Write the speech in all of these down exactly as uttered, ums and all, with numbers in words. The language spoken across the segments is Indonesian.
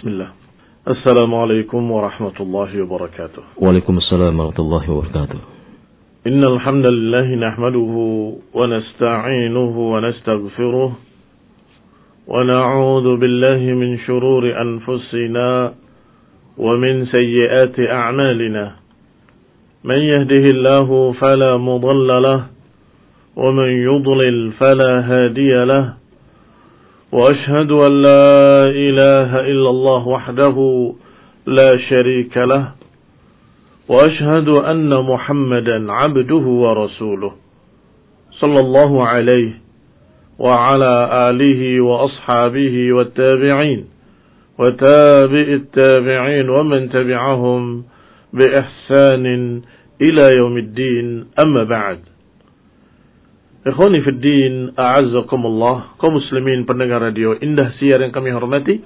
Bismillah. Assalamualaikum warahmatullahi wabarakatuh. Waalaikumsalam warahmatullahi wabarakatuh. Innal hamdalillah nahmaduhu wa nasta'inuhu wa nastaghfiruh wa na'udzu billahi min shururi anfusina wa min sayyiati a'malina. Man yahdihillahu fala mudilla lahu wa man yudlil fala hadiya lahu. وأشهد أن لا إله إلا الله وحده لا شريك له وأشهد أن محمدا عبده ورسوله صلى الله عليه وعلى آله وأصحابه والتابعين وتابع التابعين ومن تبعهم بإحسان إلى يوم الدين أما بعد. Ikhwani fid din, a'azzakumullah, kaum muslimin pendengar radio Indah Siar yang kami hormati.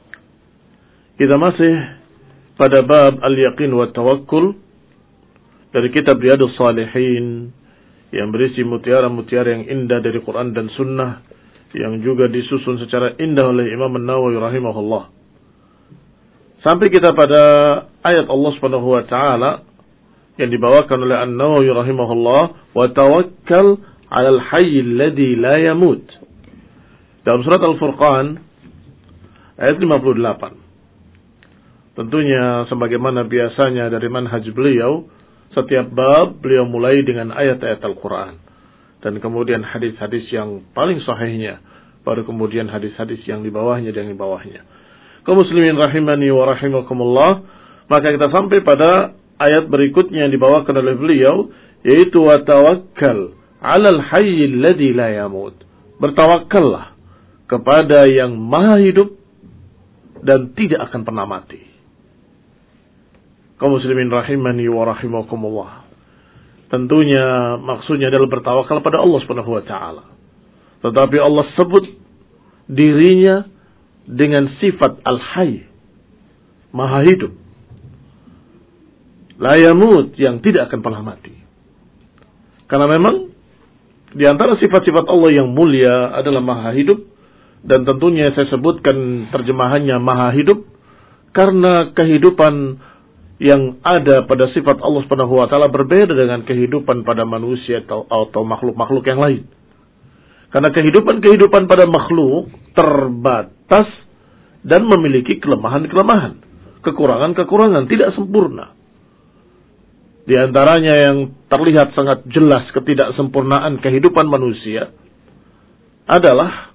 Kita masih pada bab al-yaqin wa tawakkul dari kitab Riyadhus Shalihin yang berisi mutiara-mutiara yang indah dari Quran dan Sunnah yang juga disusun secara indah oleh Imam An-Nawawi rahimahullah. Sampai kita pada ayat Allah Subhanahu wa taala yang dibawakan oleh An-Nawawi rahimahullah, wa tawakkal alal hayyil ladzi la yamut. Dalam surat Al-Furqan ayat lima puluh delapan. Tentunya sebagaimana biasanya dari manhaj beliau, setiap bab beliau mulai dengan ayat-ayat Al-Quran dan kemudian hadis-hadis yang paling sahihnya, baru kemudian hadis-hadis yang di bawahnya dan di bawahnya. Kaum muslimin rahimani wa rahimakumullah, maka kita sampai pada ayat berikutnya yang dibawakan oleh beliau, yaitu wa tawakkal alal hayyil ladzi la yamut. Bertawakkallah kepada yang maha hidup dan tidak akan pernah mati. Kaum muslimin rahimani wa rahimakumullah, tentunya maksudnya adalah bertawakal pada Allah Subhanahu wa taala. Tetapi Allah sebut dirinya dengan sifat al-hayy, maha hidup, la yamut, yang tidak akan pernah mati. Karena memang di antara sifat-sifat Allah yang mulia adalah maha hidup, dan tentunya saya sebutkan terjemahannya maha hidup karena kehidupan yang ada pada sifat Allah Subhanahu wa taala berbeda dengan kehidupan pada manusia atau, atau makhluk-makhluk yang lain. Karena kehidupan-kehidupan pada makhluk terbatas dan memiliki kelemahan-kelemahan, kekurangan-kekurangan, tidak sempurna. Di antaranya yang terlihat sangat jelas ketidaksempurnaan kehidupan manusia adalah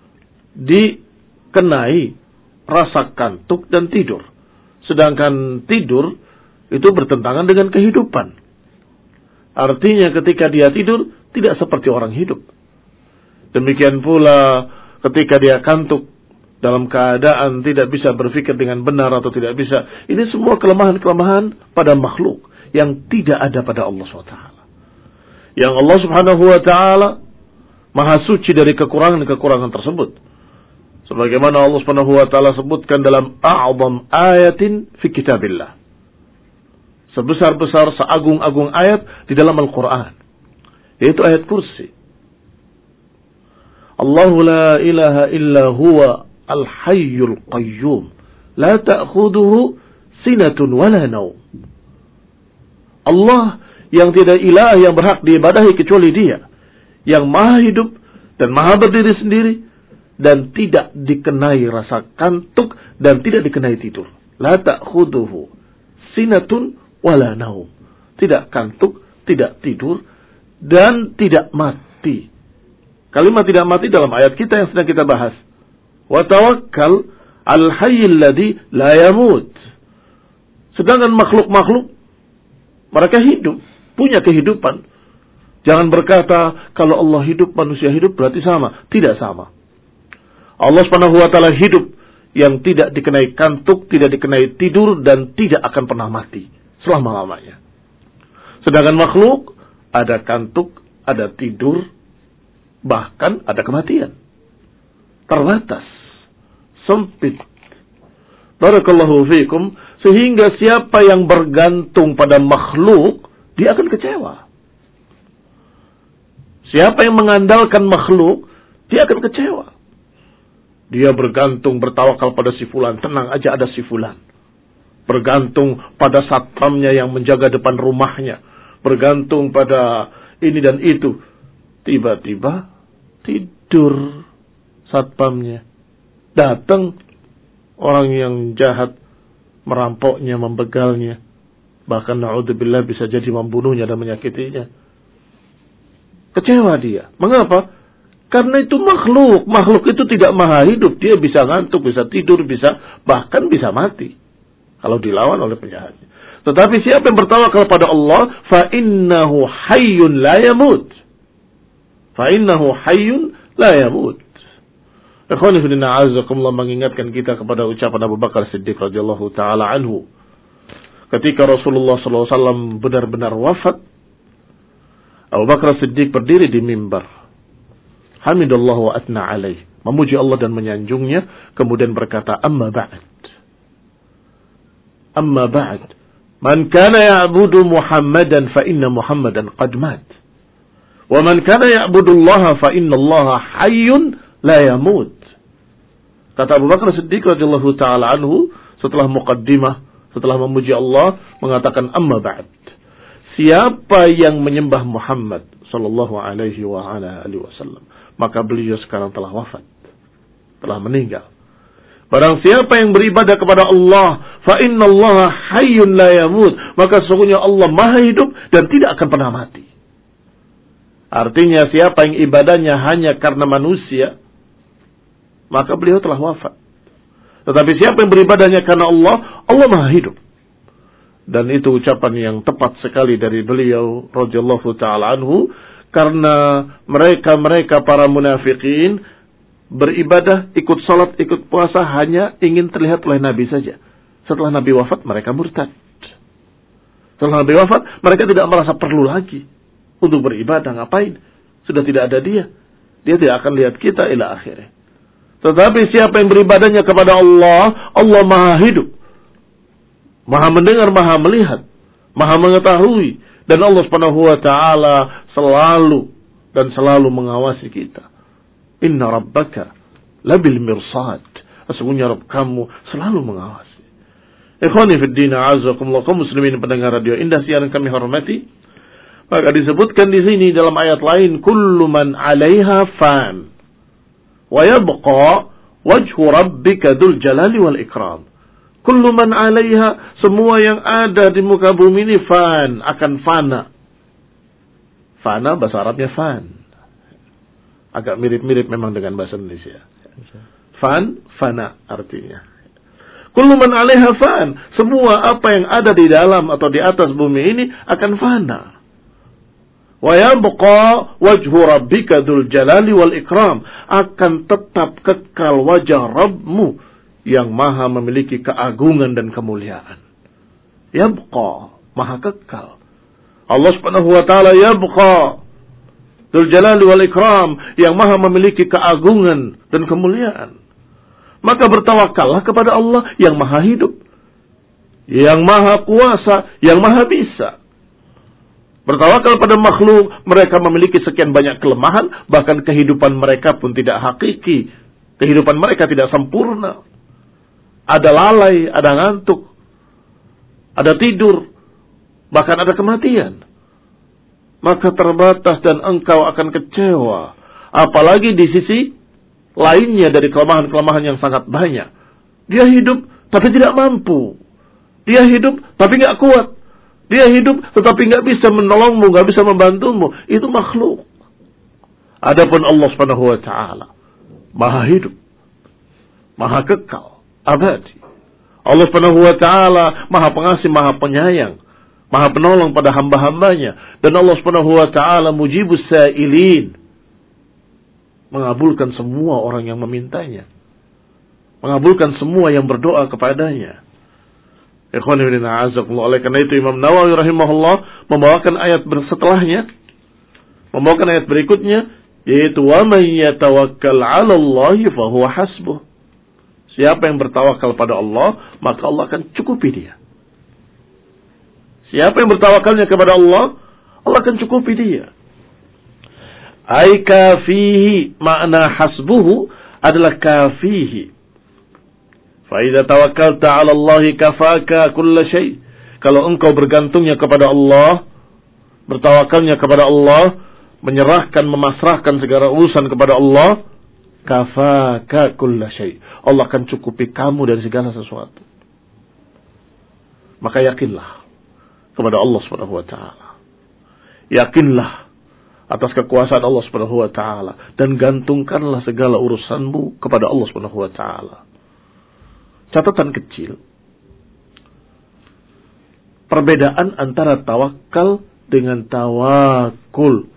dikenai rasa kantuk dan tidur. Sedangkan tidur itu bertentangan dengan kehidupan. Artinya ketika dia tidur tidak seperti orang hidup. Demikian pula ketika dia kantuk dalam keadaan tidak bisa berpikir dengan benar atau tidak bisa. Ini semua kelemahan-kelemahan pada makhluk yang tidak ada pada Allah subhanahu wa taala. Yang Allah subhanahu wa ta'ala maha suci dari kekurangan-kekurangan tersebut. Sebagaimana Allah subhanahu wa ta'ala sebutkan dalam a'zam ayatin fi kitabillah. Sebesar-besar, seagung-agung ayat di dalam Al-Quran. Yaitu ayat kursi. Allahu la ilaha illa huwa al-hayyul qayyum. La ta'khuduhu sinatun wala naum. Allah yang tidak ilah yang berhak diibadahi kecuali Dia, yang maha hidup dan maha berdiri sendiri dan tidak dikenai rasa kantuk dan tidak dikenai tidur. La ta'khuduhu sinatun wala naum. Tidak kantuk, tidak tidur dan tidak mati. Kalimat tidak mati dalam ayat kita yang sedang kita bahas. Wa tawakkal al hayyil ladzi la yamut. Sedangkan makhluk-makhluk mereka hidup, punya kehidupan. Jangan berkata, kalau Allah hidup, manusia hidup, berarti sama. Tidak sama. Allah subhanahu wa ta'ala hidup yang tidak dikenai kantuk, tidak dikenai tidur, dan tidak akan pernah mati selama-lamanya. Sedangkan makhluk, ada kantuk, ada tidur, bahkan ada kematian. Terbatas. Sempit. Barakallahu fiikum. Sehingga siapa yang bergantung pada makhluk, dia akan kecewa. Siapa yang mengandalkan makhluk, dia akan kecewa. Dia bergantung, bertawakal pada si fulan. Tenang aja ada si fulan. Bergantung pada satpamnya yang menjaga depan rumahnya. Bergantung pada ini dan itu. Tiba-tiba tidur satpamnya. Datang orang yang jahat, merampoknya, membegalnya. Bahkan na'udzubillah bisa jadi membunuhnya dan menyakitinya. Kecewa dia. Mengapa? Karena itu makhluk. Makhluk itu tidak maha hidup. Dia bisa ngantuk, bisa tidur, bisa bahkan bisa mati kalau dilawan oleh penjahatnya. Tetapi siapa yang bertawakal pada Allah, fa innahu hayyun la yamut. Fa innahu hayyun la yamut. Ikhwani fillah, a'azzakumullah, mengingatkan kita kepada ucapan Abu Bakar Siddiq radhiyallahu taala anhu. Ketika Rasulullah sallallahu alaihi wasallam benar-benar wafat, Abu Bakar Siddiq berdiri di mimbar. Hamidallahu wa atna alaih. Memuji Allah dan menyanjungnya. Kemudian berkata, amma ba'd. Amma ba'd. Man kana ya'budu Muhammadan fa inna Muhammadan qad mat. Wa man kana ya'budu Allah fa inna Allah hayyun la yamut. Kata Abu Bakar Siddiq radhiyallahu ta'ala anhu setelah muqaddimah, setelah memuji Allah, mengatakan amma ba'd. Siapa yang menyembah Muhammad sallallahu alaihi wa ala alihi wasallam, maka beliau sekarang telah wafat, telah meninggal. Barang siapa yang beribadah kepada Allah, fa innallaha hayyun la yamut, maka sesungguhnya Allah maha hidup dan tidak akan pernah mati. Artinya siapa yang ibadahnya hanya karena manusia, maka beliau telah wafat. Tetapi siapa yang beribadahnya karena Allah, Allah maha hidup. Dan itu ucapan yang tepat sekali dari beliau radhiyallahu ta'ala anhu. Karena mereka-mereka para munafikin beribadah, ikut salat, ikut puasa hanya ingin terlihat oleh Nabi saja. Setelah Nabi wafat, mereka murtad. Setelah Nabi wafat, mereka tidak merasa perlu lagi untuk beribadah. Ngapain? Sudah tidak ada dia. Dia tidak akan lihat kita ila akhirnya. Tetapi siapa yang beribadahnya kepada Allah, Allah maha hidup, maha mendengar, maha melihat, maha mengetahui. Dan Allah subhanahu wa ta'ala selalu dan selalu mengawasi kita. Inna rabbaka labil mirsad. Sesungguhnya Rabb kamu selalu mengawasi. Ikhwani fid din, a'azzakumullah, kaum muslimin pendengar radio Indah siaran kami hormati. Maka disebutkan di sini dalam ayat lain, kullu man 'alaiha fan wa yabqa wajhu rabbika dzul jalali wal ikram. Kullu man 'alaiha, semua yang ada di muka bumi ini fan, akan fana. Fana bahasa Arabnya fan. Agak mirip-mirip memang dengan bahasa Indonesia. Fan, fana artinya. Kullu man 'alaiha fan, semua apa yang ada di dalam atau di atas bumi ini akan fana. Wa yabqa wajhu rabbika dzul jalali wal ikram, akan tetap kekal wajah Rabbmu yang maha memiliki keagungan dan kemuliaan. Yabqa, maha kekal. Allah subhanahu wa ta'ala yabqa dzul jalali wal ikram, yang maha memiliki keagungan dan kemuliaan. Maka bertawakallah kepada Allah yang maha hidup, yang maha kuasa, yang maha bisa. Bertawakal pada makhluk, mereka memiliki sekian banyak kelemahan, bahkan kehidupan mereka pun tidak hakiki. Kehidupan mereka tidak sempurna. Ada lalai, ada ngantuk, ada tidur, bahkan ada kematian. Maka terbatas dan engkau akan kecewa. Apalagi di sisi lainnya dari kelemahan-kelemahan yang sangat banyak. Dia hidup tapi tidak mampu. Dia hidup tapi nggak kuat. Dia hidup tetapi nggak bisa menolongmu, nggak bisa membantumu. Itu makhluk. Adapun Allah Subhanahu wa taala maha hidup, maha kekal, abadi. Allah Subhanahu wa ta'ala maha pengasih, maha penyayang, maha penolong pada hamba-hambanya. Dan Allah Subhanahu wa ta'ala mujibus sa'ilin, mengabulkan semua orang yang memintanya, mengabulkan semua yang berdoa kepadanya. Ikhwan fillah, a'azzakumullah. Oleh karena itu Imam Nawawi rahimahullah membawakan ayat setelahnya, membawakan ayat berikutnya, yaitu wa man yatawakkal 'ala Allahi fa huwa hasbuh. Siapa yang bertawakal pada Allah, maka Allah akan cukupi dia. Siapa yang bertawakalnya kepada Allah, Allah akan cukupi dia. Ai kafihi, makna hasbuhu adalah kafihi. Fa idza tawakkalta 'ala Allah kafaka kulla syai. Kalau engkau bergantungnya kepada Allah, bertawakalnya kepada Allah, menyerahkan, memasrahkan segala urusan kepada Allah, kafaka kulla syai. Allah akan cukupi kamu dari segala sesuatu. Maka yakinlah kepada Allah Subhanahu wa taala. Yakinlah atas kekuasaan Allah Subhanahu wa taala dan gantungkanlah segala urusanmu kepada Allah Subhanahu wa taala. Catatan kecil. Perbedaan antara tawakal dengan tawakul.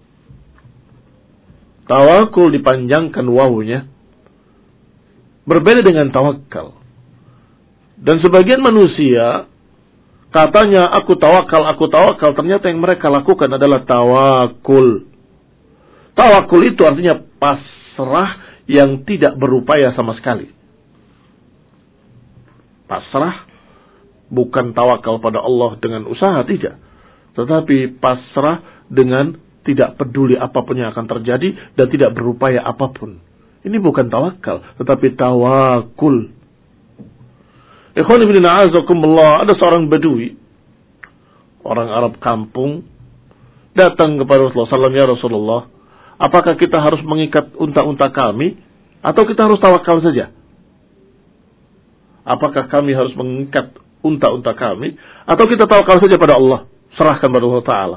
Tawakul dipanjangkan wawunya, berbeda dengan tawakal. Dan sebagian manusia katanya aku tawakal, aku tawakal, ternyata yang mereka lakukan adalah tawakul. Tawakul itu artinya pasrah yang tidak berupaya sama sekali. Pasrah bukan tawakal pada Allah dengan usaha, tidak. Tetapi pasrah dengan tidak peduli apapun yang akan terjadi dan tidak berupaya apapun. Ini bukan tawakal, tetapi tawakul. Ikhwan ibn a'azakumullah, ada seorang Badui, orang Arab kampung, datang kepada Rasulullah sallallahu alaihi wasallam, ya Rasulullah, apakah kita harus mengikat unta-unta kami atau kita harus tawakal saja? Apakah kami harus mengikat unta-unta kami atau kita tawakal saja pada Allah, serahkan pada Allah Ta'ala?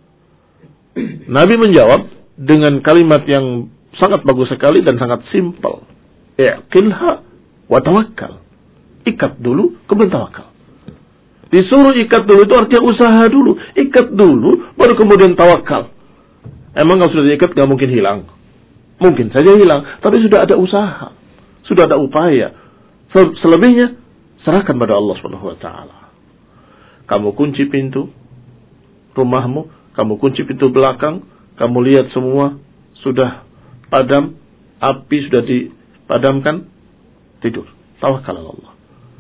Nabi menjawab dengan kalimat yang sangat bagus sekali dan sangat simpel. I'qilha wa tawakkal. Ikat dulu, kemudian tawakal. Disuruh ikat dulu itu artinya usaha dulu. Ikat dulu, baru kemudian tawakal. Emang kalau sudah diikat gak mungkin hilang? Mungkin saja hilang, tapi sudah ada usaha, sudah ada upaya. Selebihnya serahkan pada Allah Subhanahu wa taala. Kamu kunci pintu rumahmu, kamu kunci pintu belakang, kamu lihat semua sudah padam, api sudah dipadamkan, tidur. Tawakal Allah.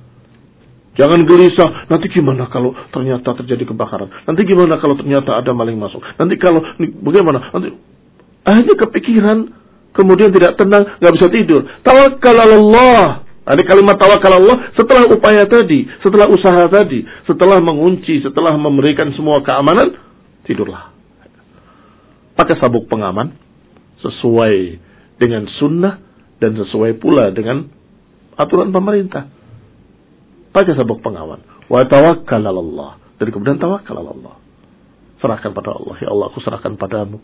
Jangan gelisah, nanti gimana kalau ternyata terjadi kebakaran? Nanti gimana kalau ternyata ada maling masuk? Nanti kalau bagaimana? Nanti akhirnya kepikiran, kemudian tidak tenang, nggak bisa tidur. Tawakal Allah. Ada kalimat tawakal Allah setelah upaya tadi, setelah usaha tadi, setelah mengunci, setelah memberikan semua keamanan, tidurlah. Pakai sabuk pengaman sesuai dengan sunnah dan sesuai pula dengan aturan pemerintah. Pakai sabuk pengaman. Wa tawakkal 'ala Allah. Dan kemudian tawakal 'ala Allah. Serahkan pada Allah. Ya Allah, aku serahkan padamu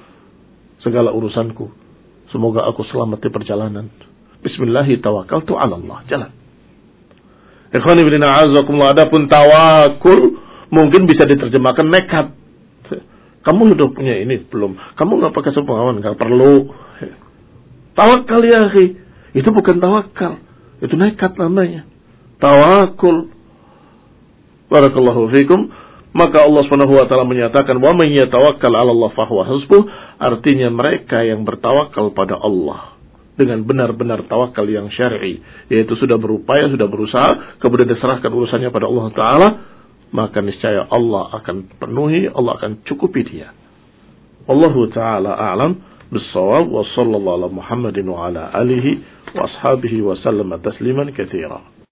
segala urusanku. Semoga aku selamat di perjalanan. Bismillahi tawakkaltu 'ala Allah. Jalan. Ikhwan ibn a'azakumullah, adapun tawakul mungkin bisa diterjemahkan nekat. Kamu sudah punya ini belum? Kamu enggak pakai sabuk pengaman, enggak perlu. Tawakal ya akhi. Itu bukan tawakal. Itu nekat namanya. Tawakul. Barakallahu fikum. Maka Allah Subhanahu wa taala menyatakan wa may yatawakkal 'ala Allah fa huwa hasbuh, artinya mereka yang bertawakal pada Allah dengan benar-benar tawakal yang syar'i, yaitu sudah berupaya, sudah berusaha, kemudian diserahkan urusannya pada Allah taala, maka niscaya Allah akan penuhi, Allah akan cukupi dia. Wallahu taala a'lam bis-shawab wa sallallahu ala Muhammadin wa ala alihi wa ashabihi wa sallama tasliman katsira.